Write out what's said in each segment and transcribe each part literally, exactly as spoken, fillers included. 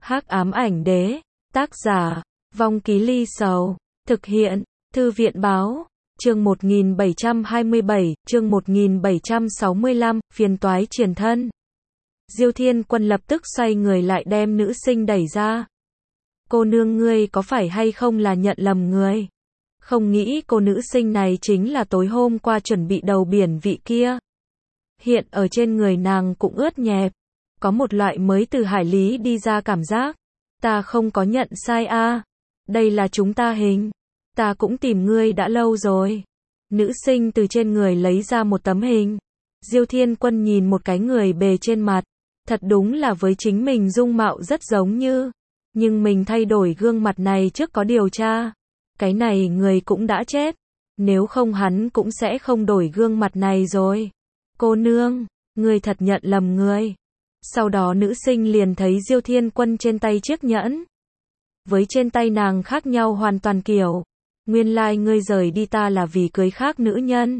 Hắc ám ảnh đế, tác giả, Vong Ký Ly Sầu, thực hiện, Thư viện báo, chương một nghìn bảy trăm hai mươi bảy, chương một nghìn bảy trăm sáu mươi lăm, phiền toái triển thân. Diêu Thiên Quân lập tức xoay người lại đem nữ sinh đẩy ra. Cô nương ngươi có phải hay không là nhận lầm người? Không nghĩ cô nữ sinh này chính là tối hôm qua chuẩn bị đầu biển vị kia. Hiện ở trên người nàng cũng ướt nhẹp. Có một loại mới từ hải lý đi ra cảm giác. Ta không có nhận sai a. À. Đây là chúng ta hình. Ta cũng tìm ngươi đã lâu rồi. Nữ sinh từ trên người lấy ra một tấm hình. Diêu Thiên Quân nhìn một cái người bề trên mặt. Thật đúng là với chính mình dung mạo rất giống như. Nhưng mình thay đổi gương mặt này trước có điều tra. Cái này người cũng đã chết. Nếu không hắn cũng sẽ không đổi gương mặt này rồi. Cô nương, người thật nhận lầm người. Sau đó nữ sinh liền thấy Diêu Thiên Quân trên tay chiếc nhẫn. Với trên tay nàng khác nhau hoàn toàn kiểu. Nguyên lai like ngươi rời đi ta là vì cưới khác nữ nhân.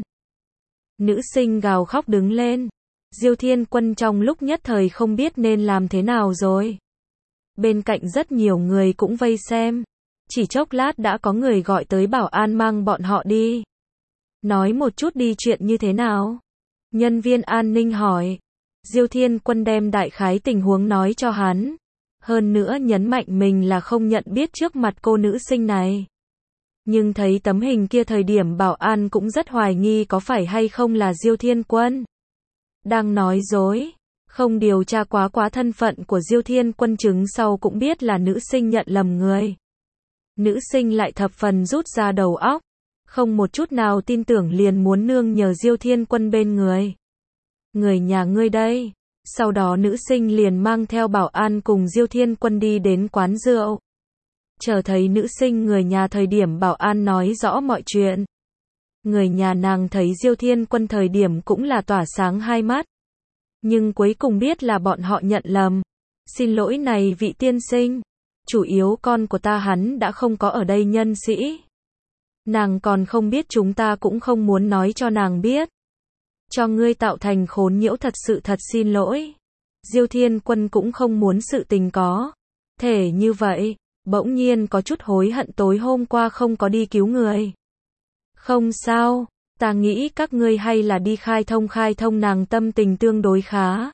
Nữ sinh gào khóc đứng lên. Diêu Thiên Quân trong lúc nhất thời không biết nên làm thế nào rồi. Bên cạnh rất nhiều người cũng vây xem. Chỉ chốc lát đã có người gọi tới bảo an mang bọn họ đi. Nói một chút đi chuyện như thế nào? Nhân viên an ninh hỏi. Diêu Thiên Quân đem đại khái tình huống nói cho hắn. Hơn nữa nhấn mạnh mình là không nhận biết trước mặt cô nữ sinh này. Nhưng thấy tấm hình kia thời điểm bảo an cũng rất hoài nghi có phải hay không là Diêu Thiên Quân. Đang nói dối. Không điều tra quá quá thân phận của Diêu Thiên Quân chứng sau cũng biết là nữ sinh nhận lầm người. Nữ sinh lại thập phần rút ra đầu óc. Không một chút nào tin tưởng liền muốn nương nhờ Diêu Thiên Quân bên người. Người nhà ngươi đây. Sau đó nữ sinh liền mang theo bảo an cùng Diêu Thiên Quân đi đến quán rượu. Chờ thấy nữ sinh người nhà thời điểm bảo an nói rõ mọi chuyện. Người nhà nàng thấy Diêu Thiên Quân thời điểm cũng là tỏa sáng hai mắt. Nhưng cuối cùng biết là bọn họ nhận lầm. Xin lỗi này vị tiên sinh. Chủ yếu con của ta hắn đã không có ở đây nhân sĩ. Nàng còn không biết chúng ta cũng không muốn nói cho nàng biết. Cho ngươi tạo thành khốn nhiễu thật sự thật xin lỗi. Diêu Thiên Quân cũng không muốn sự tình có. Thể như vậy, bỗng nhiên có chút hối hận tối hôm qua không có đi cứu người. Không sao, ta nghĩ các ngươi hay là đi khai thông khai thông nàng tâm tình tương đối khá.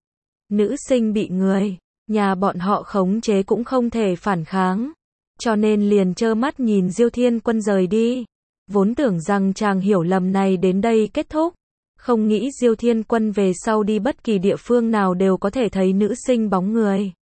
Nữ sinh bị người, nhà bọn họ khống chế cũng không thể phản kháng. Cho nên liền trơ mắt nhìn Diêu Thiên Quân rời đi. Vốn tưởng rằng chàng hiểu lầm này đến đây kết thúc. Không nghĩ Diêu Thiên Quân về sau đi bất kỳ địa phương nào đều có thể thấy nữ sinh bóng người.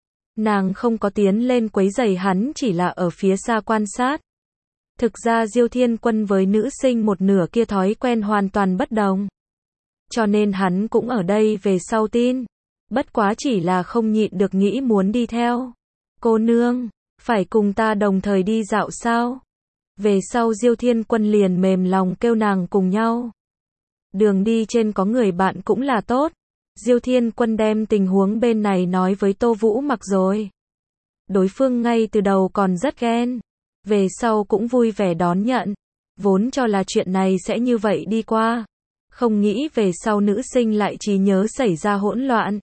Nàng không có tiến lên quấy rầy hắn chỉ là ở phía xa quan sát. Thực ra Diêu Thiên Quân với nữ sinh một nửa kia thói quen hoàn toàn bất đồng. Cho nên hắn cũng ở đây về sau tin. Bất quá chỉ là không nhịn được nghĩ muốn đi theo. Cô nương, phải cùng ta đồng thời đi dạo sao? Về sau Diêu Thiên Quân liền mềm lòng kêu nàng cùng nhau. Đường đi trên có người bạn cũng là tốt. Diêu Thiên Quân đem tình huống bên này nói với Tô Vũ Mặc rồi. Đối phương ngay từ đầu còn rất ghen. Về sau cũng vui vẻ đón nhận. Vốn cho là chuyện này sẽ như vậy đi qua. Không nghĩ về sau nữ sinh lại trí nhớ xảy ra hỗn loạn.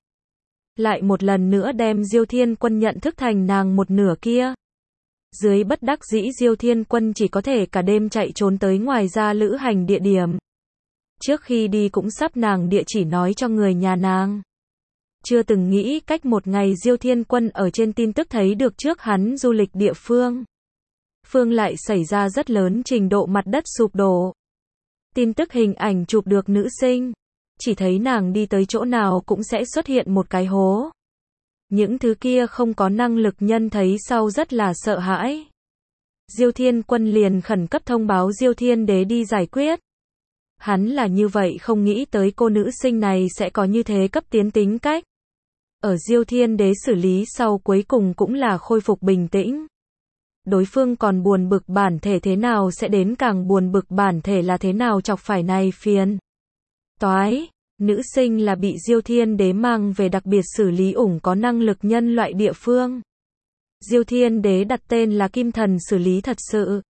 Lại một lần nữa đem Diêu Thiên Quân nhận thức thành nàng một nửa kia. Dưới bất đắc dĩ Diêu Thiên Quân chỉ có thể cả đêm chạy trốn tới ngoài ra lữ hành địa điểm. Trước khi đi cũng sắp nàng địa chỉ nói cho người nhà nàng. Chưa từng nghĩ cách một ngày Diêu Thiên Quân ở trên tin tức thấy được trước hắn du lịch địa phương. Phương lại xảy ra rất lớn trình độ mặt đất sụp đổ. Tin tức hình ảnh chụp được nữ sinh. Chỉ thấy nàng đi tới chỗ nào cũng sẽ xuất hiện một cái hố. Những thứ kia không có năng lực nhân thấy sau rất là sợ hãi. Diêu Thiên Quân liền khẩn cấp thông báo Diêu Thiên Đế đi giải quyết. Hắn là như vậy không nghĩ tới cô nữ sinh này sẽ có như thế cấp tiến tính cách. Ở Diêu Thiên Đế xử lý sau cuối cùng cũng là khôi phục bình tĩnh. Đối phương còn buồn bực bản thể thế nào sẽ đến càng buồn bực bản thể là thế nào chọc phải này phiền. Toái, nữ sinh là bị Diêu Thiên Đế mang về đặc biệt xử lý ủng có năng lực nhân loại địa phương. Diêu Thiên Đế đặt tên là Kim Thần xử lý thật sự.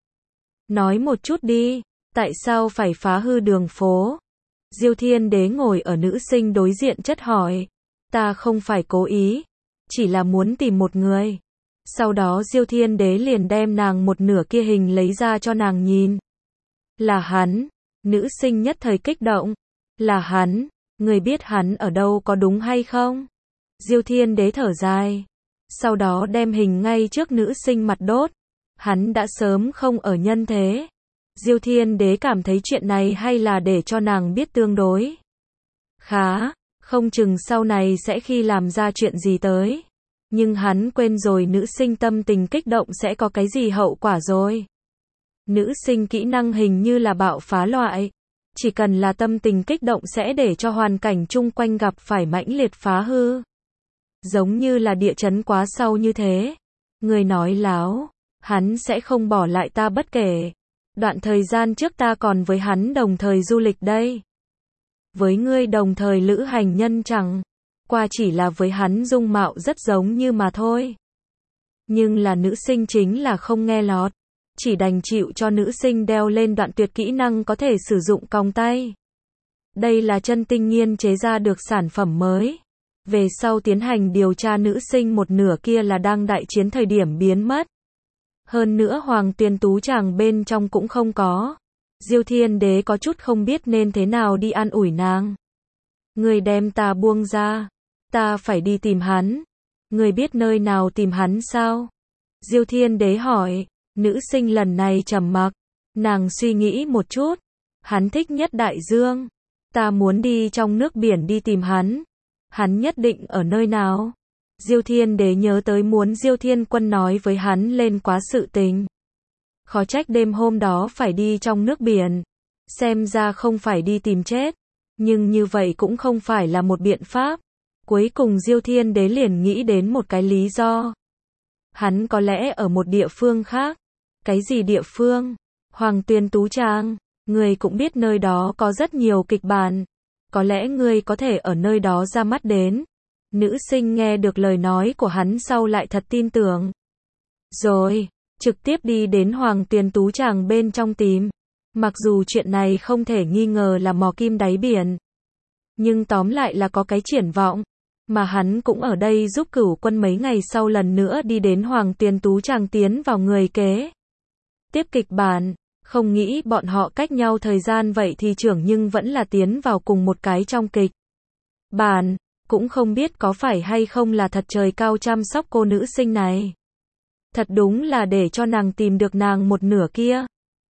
Nói một chút đi, tại sao phải phá hư đường phố? Diêu Thiên Đế ngồi ở nữ sinh đối diện chất hỏi. Ta không phải cố ý. chỉ là muốn tìm một người. Sau đó Diêu Thiên Đế liền đem nàng một nửa kia hình lấy ra cho nàng nhìn. Là hắn. Nữ sinh nhất thời kích động. Là hắn. Người biết hắn ở đâu có đúng hay không? Diêu Thiên Đế thở dài. Sau đó đem hình ngay trước nữ sinh mặt đốt. Hắn đã sớm không ở nhân thế. Diêu Thiên Đế cảm thấy chuyện này hay là để cho nàng biết tương đối. Khá, không chừng sau này sẽ khi làm ra chuyện gì tới. Nhưng hắn quên rồi nữ sinh tâm tình kích động sẽ có cái gì hậu quả rồi. Nữ sinh kỹ năng hình như là bạo phá loại. Chỉ cần là tâm tình kích động sẽ để cho hoàn cảnh chung quanh gặp phải mãnh liệt phá hư. Giống như là địa chấn quá sâu như thế. Người nói láo, hắn sẽ không bỏ lại ta bất kể. Đoạn thời gian trước ta còn với hắn đồng thời du lịch đây. Với ngươi đồng thời lữ hành nhân chẳng qua chỉ là với hắn dung mạo rất giống như mà thôi. Nhưng là nữ sinh chính là không nghe lọt. Chỉ đành chịu cho nữ sinh đeo lên đoạn tuyệt kỹ năng có thể sử dụng còng tay. Đây là chân tinh nghiên chế ra được sản phẩm mới. Về sau tiến hành điều tra nữ sinh một nửa kia là đang đại chiến thời điểm biến mất. Hơn nữa Hoàng Tuyền Tú chàng bên trong cũng không có. Diêu Thiên Đế có chút không biết nên thế nào đi an ủi nàng. Người đem ta buông ra. Ta phải đi tìm hắn. Người biết nơi nào tìm hắn sao? Diêu Thiên Đế hỏi. Nữ sinh lần này trầm mặc. Nàng suy nghĩ một chút. Hắn thích nhất đại dương. Ta muốn đi trong nước biển đi tìm hắn. Hắn nhất định ở nơi nào? Diêu Thiên Đế nhớ tới muốn Diêu Thiên Quân nói với hắn lên quá sự tình. Khó trách đêm hôm đó phải đi trong nước biển. Xem ra không phải đi tìm chết. Nhưng như vậy cũng không phải là một biện pháp. Cuối cùng Diêu Thiên Đế liền nghĩ đến một cái lý do. Hắn có lẽ ở một địa phương khác. Cái gì địa phương? Hoàng Tuyền Tú Trang. Người cũng biết nơi đó có rất nhiều kịch bản. Có lẽ ngươi có thể ở nơi đó ra mắt đến. Nữ sinh nghe được lời nói của hắn sau lại thật tin tưởng. Rồi, trực tiếp đi đến Hoàng Tuyền Tú Tràng bên trong tìm. Mặc dù chuyện này không thể nghi ngờ là mò kim đáy biển. Nhưng tóm lại là có cái triển vọng. Mà hắn cũng ở đây giúp Cửu Quân mấy ngày sau lần nữa đi đến Hoàng Tuyền Tú Tràng tiến vào người kế. Tiếp kịch bản. Không nghĩ bọn họ cách nhau thời gian vậy thì trưởng nhưng vẫn là tiến vào cùng một cái trong kịch bản. Cũng không biết có phải hay không là thật trời cao chăm sóc cô nữ sinh này. Thật đúng là để cho nàng tìm được nàng một nửa kia.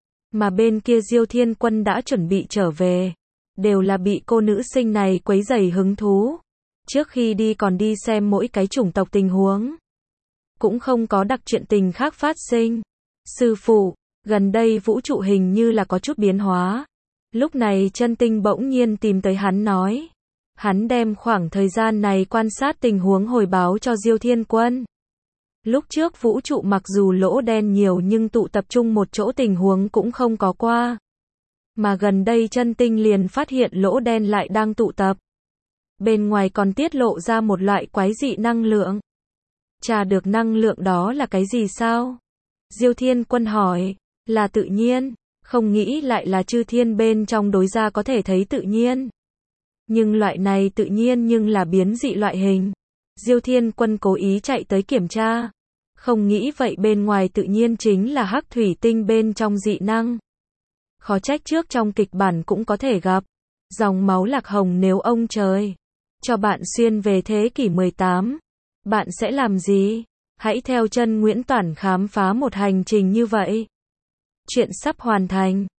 Mà bên kia Diêu Thiên Quân đã chuẩn bị trở về. Đều là bị cô nữ sinh này quấy rầy hứng thú. Trước khi đi còn đi xem mỗi cái chủng tộc tình huống. Cũng không có đặc chuyện tình khác phát sinh. Sư phụ, gần đây vũ trụ hình như là có chút biến hóa. Lúc này chân tinh bỗng nhiên tìm tới hắn nói. Hắn đem khoảng thời gian này quan sát tình huống hồi báo cho Diêu Thiên Quân. Lúc trước vũ trụ mặc dù lỗ đen nhiều nhưng tụ tập trung một chỗ tình huống cũng không có qua. Mà gần đây chân tinh liền phát hiện lỗ đen lại đang tụ tập. Bên ngoài còn tiết lộ ra một loại quái dị năng lượng. Tra được năng lượng đó là cái gì sao? Diêu Thiên Quân hỏi. Là tự nhiên. Không nghĩ lại là chư thiên bên trong đối ra có thể thấy tự nhiên. Nhưng loại này tự nhiên nhưng là biến dị loại hình. Diêu Thiên Quân cố ý chạy tới kiểm tra. Không nghĩ vậy bên ngoài tự nhiên chính là hắc thủy tinh bên trong dị năng. Khó trách trước trong kịch bản cũng có thể gặp. Dòng máu lạc hồng nếu ông trời cho bạn xuyên về thế kỷ mười tám. Bạn sẽ làm gì? Hãy theo chân Nguyễn Toản khám phá một hành trình như vậy. Chuyện sắp hoàn thành.